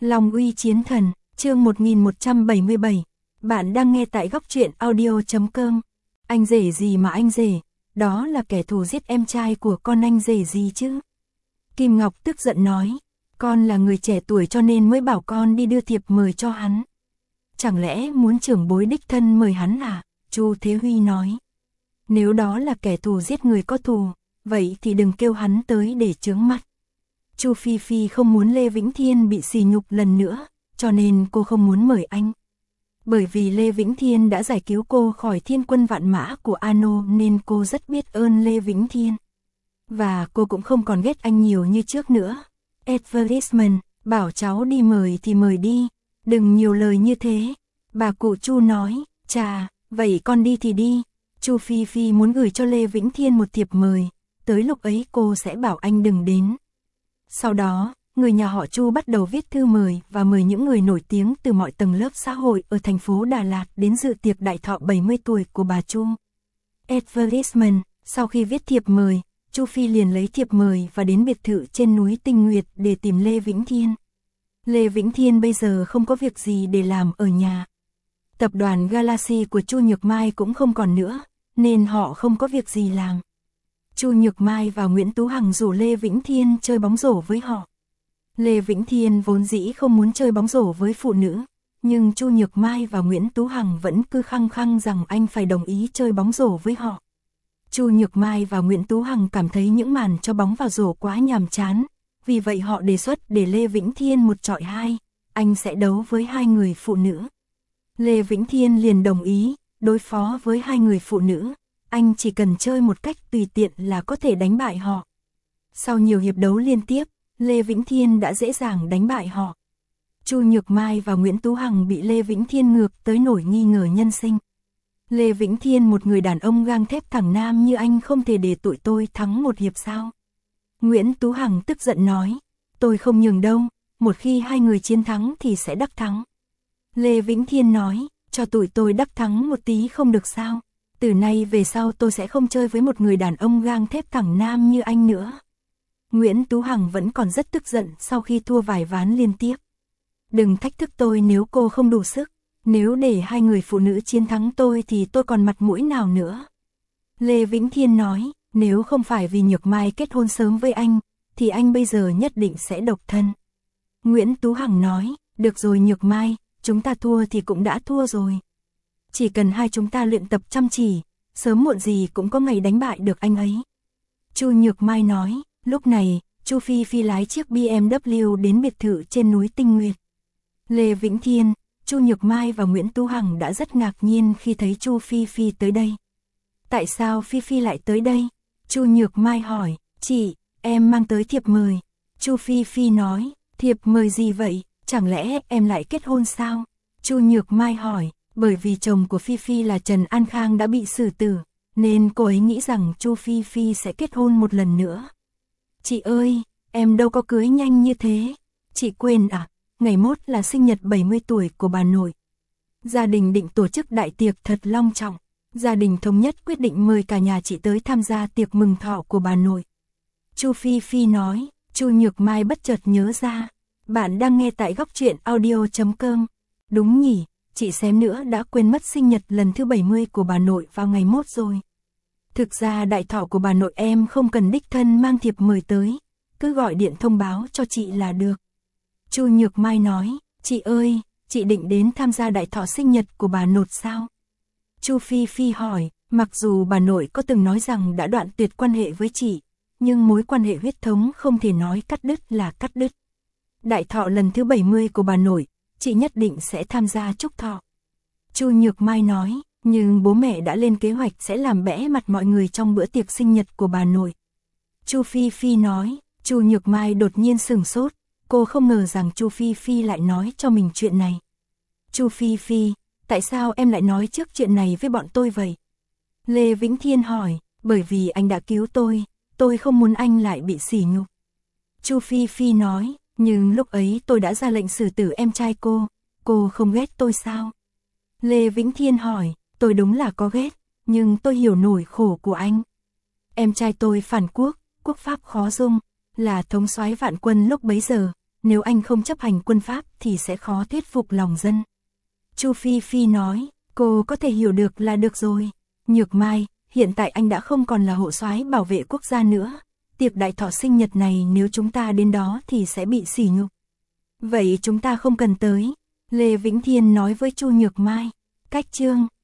Long uy chiến thần, chương 1177. Bạn đang nghe tại góc truyện audio.com. Anh rể gì mà anh rể, đó là kẻ thù giết em trai của con anh rể gì chứ? Kim Ngọc tức giận nói, con là người trẻ tuổi cho nên mới bảo con đi đưa thiệp mời cho hắn. Chẳng lẽ muốn trưởng bối đích thân mời hắn à? Chu Thế Huy nói. Nếu đó là kẻ thù giết người có thù, vậy thì đừng kêu hắn tới để chướng mắt. Chu Phi Phi không muốn Lê Vĩnh Thiên bị sỉ nhục lần nữa, cho nên cô không muốn mời anh. Bởi vì Lê Vĩnh Thiên đã giải cứu cô khỏi thiên quân vạn mã của Ano nên cô rất biết ơn Lê Vĩnh Thiên. Và cô cũng không còn ghét anh nhiều như trước nữa. Advertisement, bảo cháu đi mời thì mời đi, đừng nhiều lời như thế. Bà cụ Chu nói, chà, vậy con đi thì đi. Chu Phi Phi muốn gửi cho Lê Vĩnh Thiên một thiệp mời, tới lúc ấy cô sẽ bảo anh đừng đến. Sau đó, người nhà họ Chu bắt đầu viết thư mời và mời những người nổi tiếng từ mọi tầng lớp xã hội ở thành phố Đà Lạt đến dự tiệc đại thọ 70 tuổi của bà Chu. Advertisement, sau khi viết thiệp mời, Chu Phi liền lấy thiệp mời và đến biệt thự trên núi Tinh Nguyệt để tìm Lê Vĩnh Thiên. Lê Vĩnh Thiên bây giờ không có việc gì để làm ở nhà. Tập đoàn Galaxy của Chu Nhược Mai cũng không còn nữa, nên họ không có việc gì làm. Chu Nhược Mai và Nguyễn Tú Hằng rủ Lê Vĩnh Thiên chơi bóng rổ với họ. Lê Vĩnh Thiên vốn dĩ không muốn chơi bóng rổ với phụ nữ, nhưng Chu Nhược Mai và Nguyễn Tú Hằng vẫn cứ khăng khăng rằng anh phải đồng ý chơi bóng rổ với họ. Chu Nhược Mai và Nguyễn Tú Hằng cảm thấy những màn cho bóng vào rổ quá nhàm chán, vì vậy họ đề xuất để Lê Vĩnh Thiên 1 chọi 2, anh sẽ đấu với 2 người phụ nữ. Lê Vĩnh Thiên liền đồng ý, đối phó với 2 người phụ nữ, anh chỉ cần chơi một cách tùy tiện là có thể đánh bại họ. Sau nhiều hiệp đấu liên tiếp, Lê Vĩnh Thiên đã dễ dàng đánh bại họ. Chu Nhược Mai và Nguyễn Tú Hằng bị Lê Vĩnh Thiên ngược tới nỗi nghi ngờ nhân sinh. Lê Vĩnh Thiên, một người đàn ông gang thép thẳng nam như anh, không thể để tụi tôi thắng một hiệp sao? Nguyễn Tú Hằng tức giận nói, tôi không nhường đâu, một khi 2 người chiến thắng thì sẽ đắc thắng. Lê Vĩnh Thiên nói, cho tụi tôi đắc thắng một tí không được sao? Từ nay về sau tôi sẽ không chơi với một người đàn ông gang thép thẳng nam như anh nữa. Nguyễn Tú Hằng vẫn còn rất tức giận sau khi thua vài ván liên tiếp. Đừng thách thức tôi nếu cô không đủ sức. Nếu để 2 người phụ nữ chiến thắng tôi thì tôi còn mặt mũi nào nữa. Lê Vĩnh Thiên nói, nếu không phải vì Nhược Mai kết hôn sớm với anh, thì anh bây giờ nhất định sẽ độc thân. Nguyễn Tú Hằng nói, được rồi Nhược Mai, chúng ta thua thì cũng đã thua rồi. Chỉ cần hai chúng ta luyện tập chăm chỉ, sớm muộn gì cũng có ngày đánh bại được anh ấy. Chu Nhược Mai nói, lúc này, Chu Phi Phi lái chiếc BMW đến biệt thự trên núi Tinh Nguyệt. Lê Vĩnh Thiên, Chu Nhược Mai và Nguyễn Tú Hằng đã rất ngạc nhiên khi thấy Chu Phi Phi tới đây. Tại sao Phi Phi lại tới đây? Chu Nhược Mai hỏi, chị, em mang tới thiệp mời. Chu Phi Phi nói, thiệp mời gì vậy, chẳng lẽ em lại kết hôn sao? Chu Nhược Mai hỏi, bởi vì chồng của Phi Phi là Trần An Khang đã bị xử tử, nên cô ấy nghĩ rằng Chu Phi Phi sẽ kết hôn một lần nữa. Chị ơi, em đâu có cưới nhanh như thế. Chị quên à, ngày mốt là sinh nhật 70 tuổi của bà nội. Gia đình định tổ chức đại tiệc thật long trọng. Gia đình thống nhất quyết định mời cả nhà chị tới tham gia tiệc mừng thọ của bà nội. Chu Phi Phi nói. Chu Nhược Mai bất chợt nhớ ra. Bạn đang nghe tại góc truyện audio.com. Đúng nhỉ, chị xém nữa đã quên mất sinh nhật lần thứ 70 của bà nội vào ngày mốt rồi. Thực ra đại thọ của bà nội em không cần đích thân mang thiệp mời tới, cứ gọi điện thông báo cho chị là được. Chu Nhược Mai nói, chị ơi, chị định đến tham gia đại thọ sinh nhật của bà nội sao? Chu Phi Phi hỏi, mặc dù bà nội có từng nói rằng đã đoạn tuyệt quan hệ với chị, nhưng mối quan hệ huyết thống không thể nói cắt đứt là cắt đứt. Đại thọ lần thứ 70 của bà nội, chị nhất định sẽ tham gia chúc thọ. Chu Nhược Mai nói, nhưng bố mẹ đã lên kế hoạch sẽ làm bẽ mặt mọi người trong bữa tiệc sinh nhật của bà nội. Chu Phi Phi nói. Chu Nhược Mai đột nhiên sửng sốt, cô không ngờ rằng Chu Phi Phi lại nói cho mình chuyện này. Chu Phi Phi, tại sao em lại nói trước chuyện này với bọn tôi vậy? Lê Vĩnh Thiên hỏi, bởi vì anh đã cứu tôi không muốn anh lại bị sỉ nhục. Chu Phi Phi nói, nhưng lúc ấy tôi đã ra lệnh xử tử em trai cô không ghét tôi sao? Lê Vĩnh Thiên hỏi, tôi đúng là có ghét, nhưng tôi hiểu nỗi khổ của anh. Em trai tôi phản quốc, quốc pháp khó dung, là thống soái vạn quân lúc bấy giờ, nếu anh không chấp hành quân pháp thì sẽ khó thuyết phục lòng dân. Chu Phi Phi nói, cô có thể hiểu được là được rồi. Nhược Mai, hiện tại anh đã không còn là hộ soái bảo vệ quốc gia nữa. Tiệc đại thọ sinh nhật này nếu chúng ta đến đó thì sẽ bị sỉ nhục. Vậy chúng ta không cần tới. Lê Vĩnh Thiên nói với Chu Nhược Mai. Cách chương